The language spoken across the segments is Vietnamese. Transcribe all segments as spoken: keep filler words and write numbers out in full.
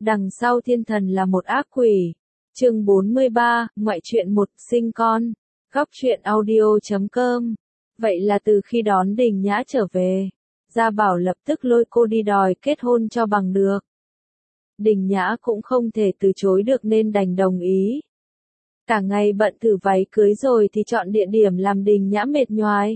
Đằng sau thiên thần là một ác quỷ. Chương bốn mươi ba, ngoại truyện một, sinh con. Góc truyện audio chấm com. Vậy là từ khi đón Đình Nhã trở về, Gia Bảo lập tức lôi cô đi đòi kết hôn cho bằng được. Đình Nhã cũng không thể từ chối được nên đành đồng ý. Cả ngày bận thử váy cưới rồi thì chọn địa điểm làm Đình Nhã mệt nhoài.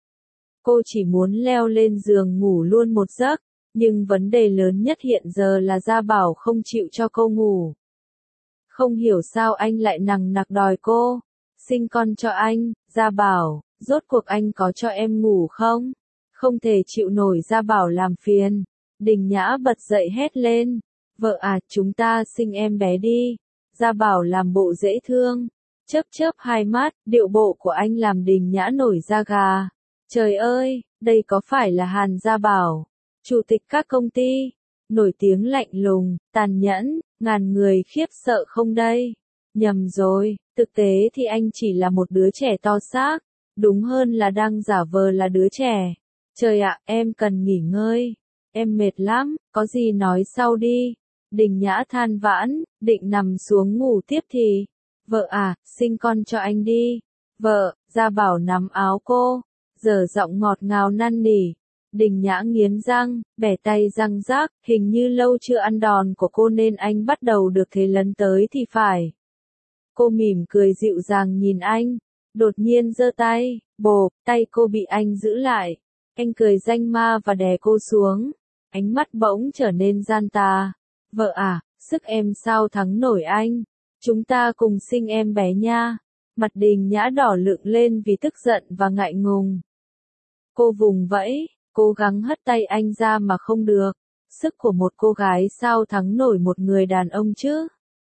Cô chỉ muốn leo lên giường ngủ luôn một giấc, nhưng vấn đề lớn nhất hiện giờ là Gia Bảo không chịu cho cô ngủ. Không hiểu sao anh lại nằng nặc đòi cô sinh con cho anh. Gia Bảo, rốt cuộc anh có cho em ngủ không? Không thể chịu nổi Gia Bảo làm phiền. Đình Nhã bật dậy hét lên. Vợ à, chúng ta sinh em bé đi. Gia Bảo làm bộ dễ thương, chớp chớp hai mắt, điệu bộ của anh làm Đình Nhã nổi da gà. Trời ơi, đây có phải là Hàn Gia Bảo, chủ tịch các công ty, nổi tiếng lạnh lùng, tàn nhẫn, ngàn người khiếp sợ không đây? Nhầm rồi, thực tế thì anh chỉ là một đứa trẻ to xác, đúng hơn là đang giả vờ là đứa trẻ. Trời ạ, em cần nghỉ ngơi, em mệt lắm, có gì nói sau đi. Đình Nhã than vãn, định nằm xuống ngủ tiếp thì, vợ à, sinh con cho anh đi. Vợ, Gia Bảo nắm áo cô, giở giọng ngọt ngào năn nỉ. Đình Nhã nghiến răng, bẻ tay răng rác, hình như lâu chưa ăn đòn của cô nên anh bắt đầu được thế lấn tới thì phải. Cô mỉm cười dịu dàng nhìn anh, đột nhiên giơ tay, bộp, tay cô bị anh giữ lại. Anh cười danh ma và đè cô xuống, ánh mắt bỗng trở nên gian tà. Vợ à, sức em sao thắng nổi anh? Chúng ta cùng sinh em bé nha. Mặt Đình Nhã đỏ lựng lên vì tức giận và ngại ngùng. Cô vùng vẫy, cố gắng hất tay anh ra mà không được. Sức của một cô gái sao thắng nổi một người đàn ông chứ?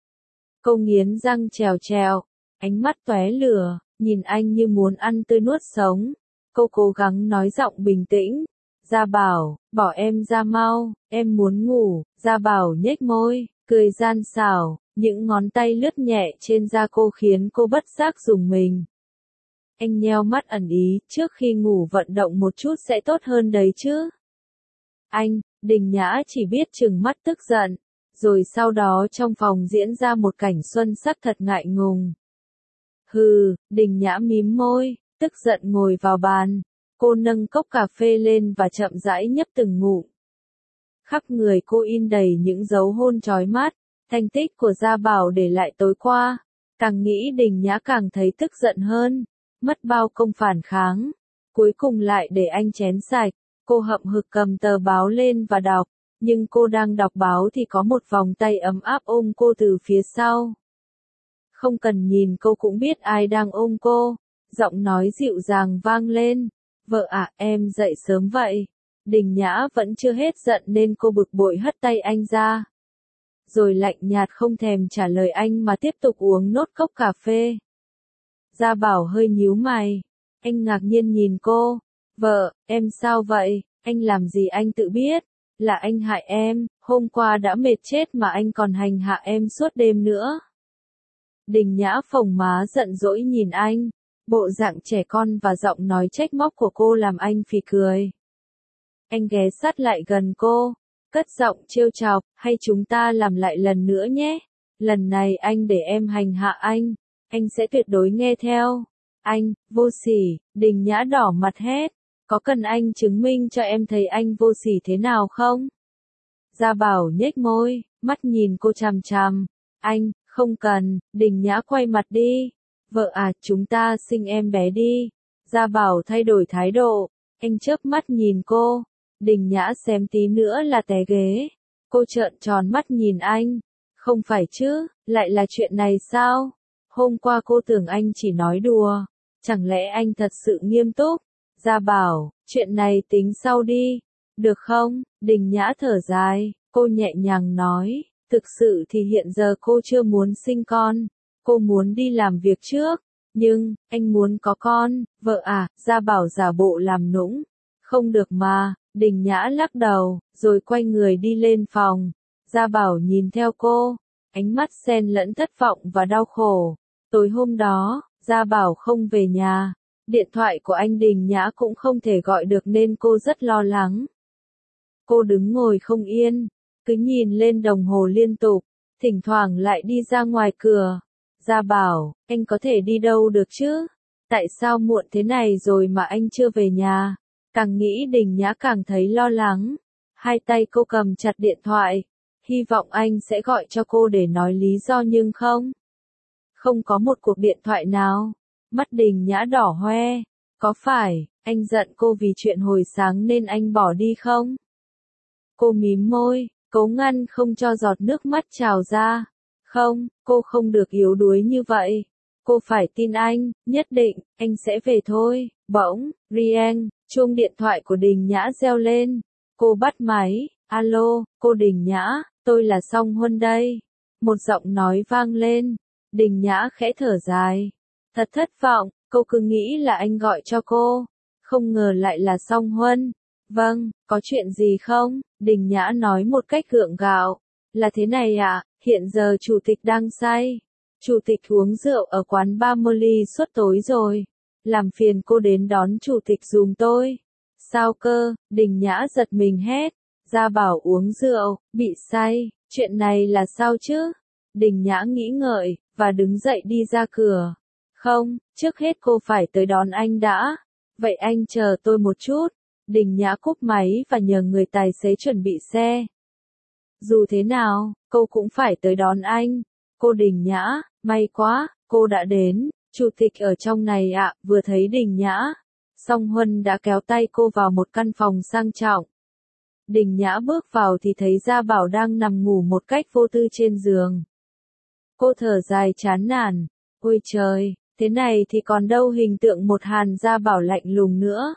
Cô nghiến răng trèo trèo, ánh mắt tóe lửa, nhìn anh như muốn ăn tươi nuốt sống. Cô cố gắng nói giọng bình tĩnh. Gia Bảo, bỏ em ra mau, em muốn ngủ. Gia Bảo nhếch môi, cười gian xảo, những ngón tay lướt nhẹ trên da cô khiến cô bất giác rùng mình. Anh nheo mắt ẩn ý, trước khi ngủ vận động một chút sẽ tốt hơn đấy chứ. Anh, Đình Nhã chỉ biết trừng mắt tức giận, rồi sau đó trong phòng diễn ra một cảnh xuân sắc thật ngại ngùng. Hừ, Đình Nhã mím môi, tức giận ngồi vào bàn. Cô nâng cốc cà phê lên và chậm rãi nhấp từng ngụm. Khắp người cô in đầy những dấu hôn chói mắt, thành tích của Gia Bảo để lại tối qua. Càng nghĩ Đình Nhã càng thấy tức giận hơn, mất bao công phản kháng. Cuối cùng lại để anh chén sạch, cô hậm hực cầm tờ báo lên và đọc. Nhưng cô đang đọc báo thì có một vòng tay ấm áp ôm cô từ phía sau. Không cần nhìn cô cũng biết ai đang ôm cô. Giọng nói dịu dàng vang lên. Vợ à, em dậy sớm vậy. Đình Nhã vẫn chưa hết giận nên cô bực bội hất tay anh ra. Rồi lạnh nhạt không thèm trả lời anh mà tiếp tục uống nốt cốc cà phê. Gia Bảo hơi nhíu mày. Anh ngạc nhiên nhìn cô. Vợ, em sao vậy? Anh làm gì anh tự biết? Là anh hại em, hôm qua đã mệt chết mà anh còn hành hạ em suốt đêm nữa. Đình Nhã phồng má giận dỗi nhìn anh. Bộ dạng trẻ con và giọng nói trách móc của cô làm anh phì cười. Anh ghé sát lại gần cô, cất giọng trêu chọc, hay chúng ta làm lại lần nữa nhé. Lần này anh để em hành hạ anh, anh sẽ tuyệt đối nghe theo. Anh, vô sỉ. Đình Nhã đỏ mặt hét. Có cần anh chứng minh cho em thấy anh vô sỉ thế nào không? Gia Bảo nhếch môi, mắt nhìn cô chằm chằm. Anh, không cần. Đình Nhã quay mặt đi. Vợ à, chúng ta sinh em bé đi. Gia Bảo thay đổi thái độ. Anh chớp mắt nhìn cô. Đình Nhã xém tí nữa là té ghế. Cô trợn tròn mắt nhìn anh. Không phải chứ, lại là chuyện này sao? Hôm qua cô tưởng anh chỉ nói đùa. Chẳng lẽ anh thật sự nghiêm túc? Gia Bảo, chuyện này tính sau đi. Được không? Đình Nhã thở dài. Cô nhẹ nhàng nói. Thực sự thì hiện giờ cô chưa muốn sinh con. Cô muốn đi làm việc trước. Nhưng, anh muốn có con. Vợ à, Gia Bảo giả bộ làm nũng. Không được mà. Đình Nhã lắc đầu, rồi quay người đi lên phòng. Gia Bảo nhìn theo cô, ánh mắt xen lẫn thất vọng và đau khổ. Tối hôm đó, Gia Bảo không về nhà. Điện thoại của anh Đình Nhã cũng không thể gọi được nên cô rất lo lắng. Cô đứng ngồi không yên, cứ nhìn lên đồng hồ liên tục, thỉnh thoảng lại đi ra ngoài cửa. Gia Bảo, anh có thể đi đâu được chứ? Tại sao muộn thế này rồi mà anh chưa về nhà? Càng nghĩ Đình Nhã càng thấy lo lắng. Hai tay cô cầm chặt điện thoại, hy vọng anh sẽ gọi cho cô để nói lý do nhưng không. Không có một cuộc điện thoại nào. Mắt Đình Nhã đỏ hoe. Có phải, anh giận cô vì chuyện hồi sáng nên anh bỏ đi không? Cô mím môi, cố ngăn không cho giọt nước mắt trào ra. Không, cô không được yếu đuối như vậy. Cô phải tin anh, nhất định, anh sẽ về thôi. Bỗng, rieng, chuông điện thoại của Đình Nhã reo lên. Cô bắt máy, alo, cô Đình Nhã, tôi là Song Huân đây. Một giọng nói vang lên. Đình Nhã khẽ thở dài. Thật thất vọng, cô cứ nghĩ là anh gọi cho cô. Không ngờ lại là Song Huân. Vâng, có chuyện gì không? Đình Nhã nói một cách gượng gạo. Là thế này ạ, à, hiện giờ chủ tịch đang say. Chủ tịch uống rượu ở quán ba Molly suốt tối rồi. Làm phiền cô đến đón chủ tịch giùm tôi. Sao cơ? Đình Nhã giật mình hét. Gia Bảo uống rượu, bị say, chuyện này là sao chứ? Đình Nhã nghĩ ngợi, và đứng dậy đi ra cửa. Không, trước hết cô phải tới đón anh đã. Vậy anh chờ tôi một chút. Đình Nhã cúp máy và nhờ người tài xế chuẩn bị xe. Dù thế nào, cô cũng phải tới đón anh. Cô Đình Nhã, may quá, cô đã đến. Chủ tịch ở trong này ạ. Vừa thấy Đình Nhã, Song Huân đã kéo tay cô vào một căn phòng sang trọng. Đình Nhã bước vào thì thấy Gia Bảo đang nằm ngủ một cách vô tư trên giường. Cô thở dài chán nản. Ôi trời, thế này thì còn đâu hình tượng một Hàn Gia Bảo lạnh lùng nữa.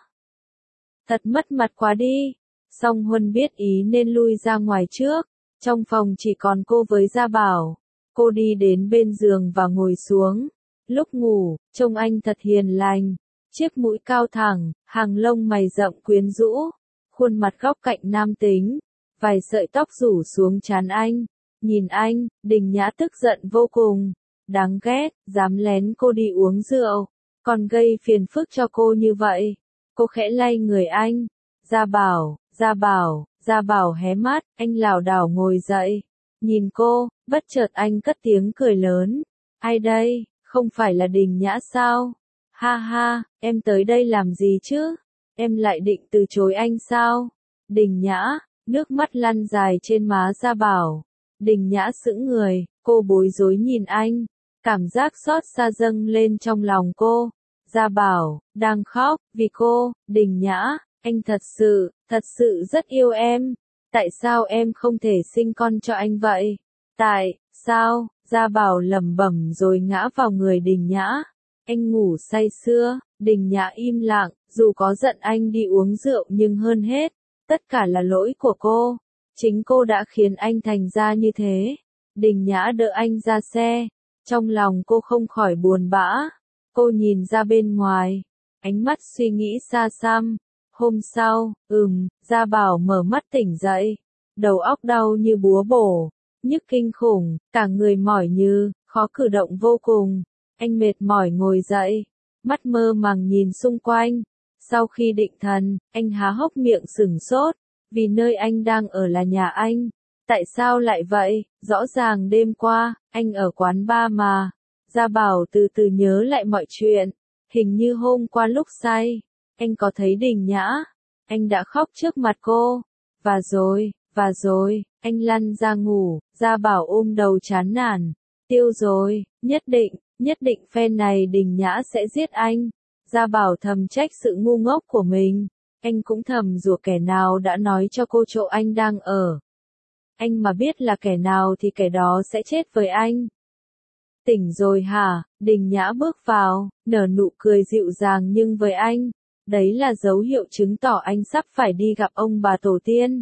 Thật mất mặt quá đi. Song Huân biết ý nên lui ra ngoài trước. Trong phòng chỉ còn cô với Gia Bảo. Cô đi đến bên giường và ngồi xuống. Lúc ngủ, trông anh thật hiền lành. Chiếc mũi cao thẳng, hàng lông mày rậm quyến rũ. Khuôn mặt góc cạnh nam tính. Vài sợi tóc rủ xuống trán anh. Nhìn anh, Đình Nhã tức giận vô cùng. Đáng ghét, dám lén cô đi uống rượu. Còn gây phiền phức cho cô như vậy. Cô khẽ lay người anh. Gia Bảo, Gia Bảo, Gia Bảo hé mắt, anh lảo đảo ngồi dậy. Nhìn cô, bất chợt anh cất tiếng cười lớn. Ai đây, không phải là Đình Nhã sao? Ha ha, em tới đây làm gì chứ? Em lại định từ chối anh sao? Đình Nhã, nước mắt lăn dài trên má Gia Bảo. Đình Nhã sững người, cô bối rối nhìn anh. Cảm giác xót xa dâng lên trong lòng cô. Gia Bảo, đang khóc, vì cô, Đình Nhã, anh thật sự, thật sự rất yêu em. Tại sao em không thể sinh con cho anh vậy? Tại, sao? Gia Bảo lẩm bẩm rồi ngã vào người Đình Nhã. Anh ngủ say sưa, Đình Nhã im lặng, dù có giận anh đi uống rượu nhưng hơn hết, tất cả là lỗi của cô. Chính cô đã khiến anh thành ra như thế. Đình Nhã đỡ anh ra xe. Trong lòng cô không khỏi buồn bã. Cô nhìn ra bên ngoài. Ánh mắt suy nghĩ xa xăm. Hôm sau, ừm, Gia Bảo mở mắt tỉnh dậy. Đầu óc đau như búa bổ. Nhức kinh khủng, cả người mỏi như, khó cử động vô cùng. Anh mệt mỏi ngồi dậy. Mắt mơ màng nhìn xung quanh. Sau khi định thần, anh há hốc miệng sửng sốt. Vì nơi anh đang ở là nhà anh. Tại sao lại vậy? Rõ ràng đêm qua, anh ở quán bar mà. Gia Bảo từ từ nhớ lại mọi chuyện. Hình như hôm qua lúc say, anh có thấy Đình Nhã. Anh đã khóc trước mặt cô. Và rồi, và rồi, anh lăn ra ngủ. Gia Bảo ôm đầu chán nản. Tiêu rồi, nhất định, nhất định phen này Đình Nhã sẽ giết anh. Gia Bảo thầm trách sự ngu ngốc của mình. Anh cũng thầm rủa kẻ nào đã nói cho cô chỗ anh đang ở. Anh mà biết là kẻ nào thì kẻ đó sẽ chết với anh. Tỉnh rồi hả? Đình Nhã bước vào, nở nụ cười dịu dàng nhưng với anh, đấy là dấu hiệu chứng tỏ anh sắp phải đi gặp ông bà tổ tiên.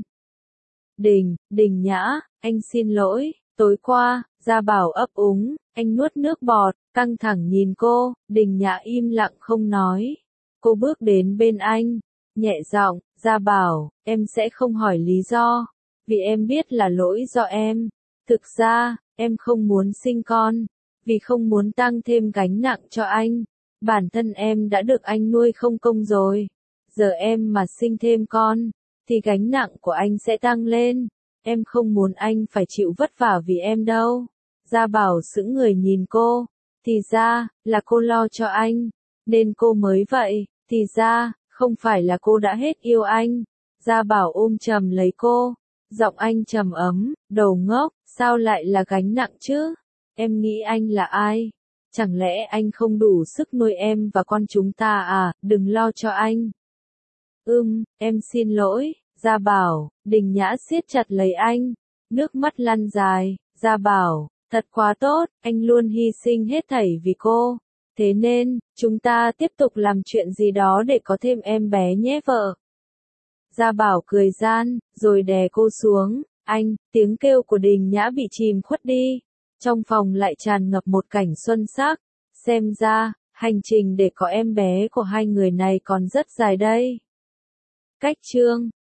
Đình, Đình Nhã, anh xin lỗi, tối qua, Gia Bảo ấp úng, anh nuốt nước bọt, căng thẳng nhìn cô, Đình Nhã im lặng không nói. Cô bước đến bên anh, nhẹ giọng, Gia Bảo, em sẽ không hỏi lý do, vì em biết là lỗi do em. Thực ra, em không muốn sinh con, vì không muốn tăng thêm gánh nặng cho anh. Bản thân em đã được anh nuôi không công rồi. Giờ em mà sinh thêm con, thì gánh nặng của anh sẽ tăng lên. em không muốn anh phải chịu vất vả vì em đâu. Gia Bảo sững người nhìn cô, thì ra, là cô lo cho anh, nên cô mới vậy, thì ra, không phải là cô đã hết yêu anh. Gia Bảo ôm chầm lấy cô, giọng anh trầm ấm, đầu ngốc, sao lại là gánh nặng chứ? Em nghĩ anh là ai? Chẳng lẽ anh không đủ sức nuôi em và con chúng ta à, đừng lo cho anh. Ừm, em xin lỗi, Gia Bảo. Đình Nhã siết chặt lấy anh, nước mắt lăn dài. Gia Bảo, thật quá tốt, anh luôn hy sinh hết thảy vì cô. Thế nên, chúng ta tiếp tục làm chuyện gì đó để có thêm em bé nhé vợ. Gia Bảo cười gian, rồi đè cô xuống. Anh, tiếng kêu của Đình Nhã bị chìm khuất đi. Trong phòng lại tràn ngập một cảnh xuân sắc. Xem ra, hành trình để có em bé của hai người này còn rất dài đây. Cách chương